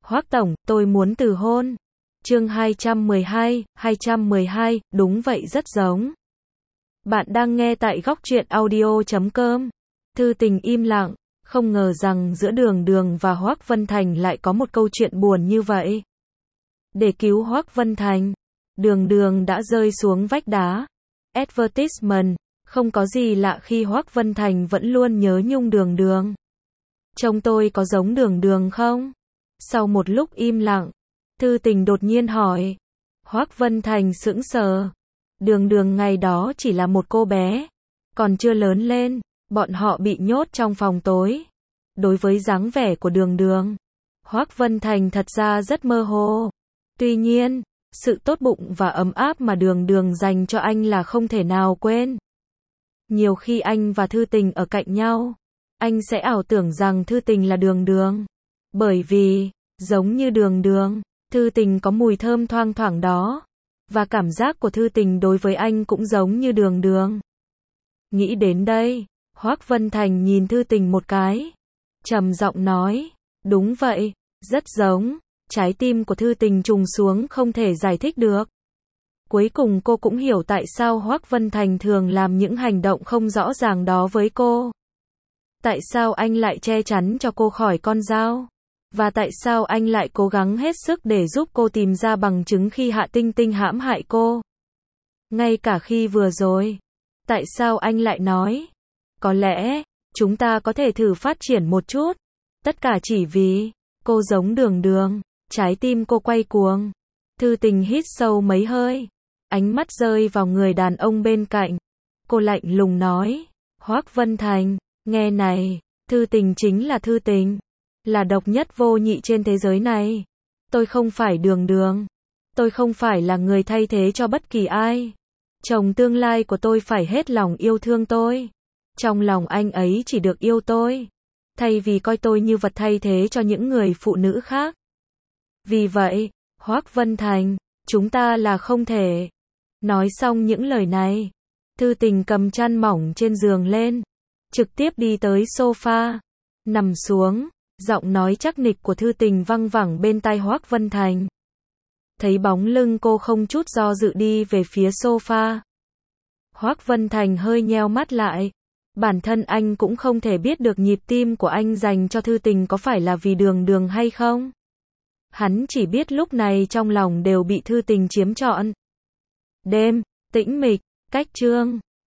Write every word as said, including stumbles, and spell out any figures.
Hoác tổng, tôi muốn từ hôn. Chương hai trăm mười hai, hai trăm mười hai, đúng vậy rất giống. Bạn đang nghe tại góc truyện audio chấm com. Thư Tình im lặng, không ngờ rằng giữa Đường Đường và Hoác Vân Thành lại có một câu chuyện buồn như vậy. Để cứu Hoác Vân Thành, Đường Đường đã rơi xuống vách đá. Advertisement, không có gì lạ khi Hoác Vân Thành vẫn luôn nhớ nhung Đường Đường. Trông tôi có giống Đường Đường không? Sau một lúc im lặng, Thư Tình đột nhiên hỏi. Hoác Vân Thành sững sờ. Đường Đường ngày đó chỉ là một cô bé, còn chưa lớn lên, bọn họ bị nhốt trong phòng tối. Đối với dáng vẻ của Đường Đường, Hoác Vân Thành thật ra rất mơ hồ. Tuy nhiên, sự tốt bụng và ấm áp mà Đường Đường dành cho anh là không thể nào quên. Nhiều khi anh và Thư Tình ở cạnh nhau, anh sẽ ảo tưởng rằng Thư Tình là Đường Đường. Bởi vì, giống như Đường Đường, Thư Tình có mùi thơm thoang thoảng đó. Và cảm giác của Thư Tình đối với anh cũng giống như Đường Đường. Nghĩ đến đây, Hoác Vân Thành nhìn Thư Tình một cái, trầm giọng nói, đúng vậy, rất giống. Trái tim của Thư Tình trùng xuống không thể giải thích được. Cuối cùng cô cũng hiểu tại sao Hoác Vân Thành thường làm những hành động không rõ ràng đó với cô. Tại sao anh lại che chắn cho cô khỏi con dao? Và tại sao anh lại cố gắng hết sức để giúp cô tìm ra bằng chứng khi Hạ Tinh Tinh hãm hại cô? Ngay cả khi vừa rồi, tại sao anh lại nói, có lẽ, chúng ta có thể thử phát triển một chút. Tất cả chỉ vì, cô giống Đường Đường. Trái tim cô quay cuồng. Thư Tình hít sâu mấy hơi, ánh mắt rơi vào người đàn ông bên cạnh. Cô lạnh lùng nói, Hoác Vân Thành, nghe này, Thư Tình chính là Thư Tình, là độc nhất vô nhị trên thế giới này. Tôi không phải Đường Đường. Tôi không phải là người thay thế cho bất kỳ ai. Chồng tương lai của tôi phải hết lòng yêu thương tôi. Trong lòng anh ấy chỉ được yêu tôi, thay vì coi tôi như vật thay thế cho những người phụ nữ khác. Vì vậy, Hoác Vân Thành, chúng ta là không thể. Nói xong những lời này, Thư Tình cầm chăn mỏng trên giường lên, trực tiếp đi tới sofa, nằm xuống, giọng nói chắc nịch của Thư Tình văng vẳng bên tai Hoác Vân Thành. Thấy bóng lưng cô không chút do dự đi về phía sofa. Hoác Vân Thành hơi nheo mắt lại. Bản thân anh cũng không thể biết được nhịp tim của anh dành cho Thư Tình có phải là vì Đường Đường hay không. Hắn chỉ biết lúc này trong lòng đều bị Thư Tình chiếm trọn. Đêm, tĩnh mịch, cách chương.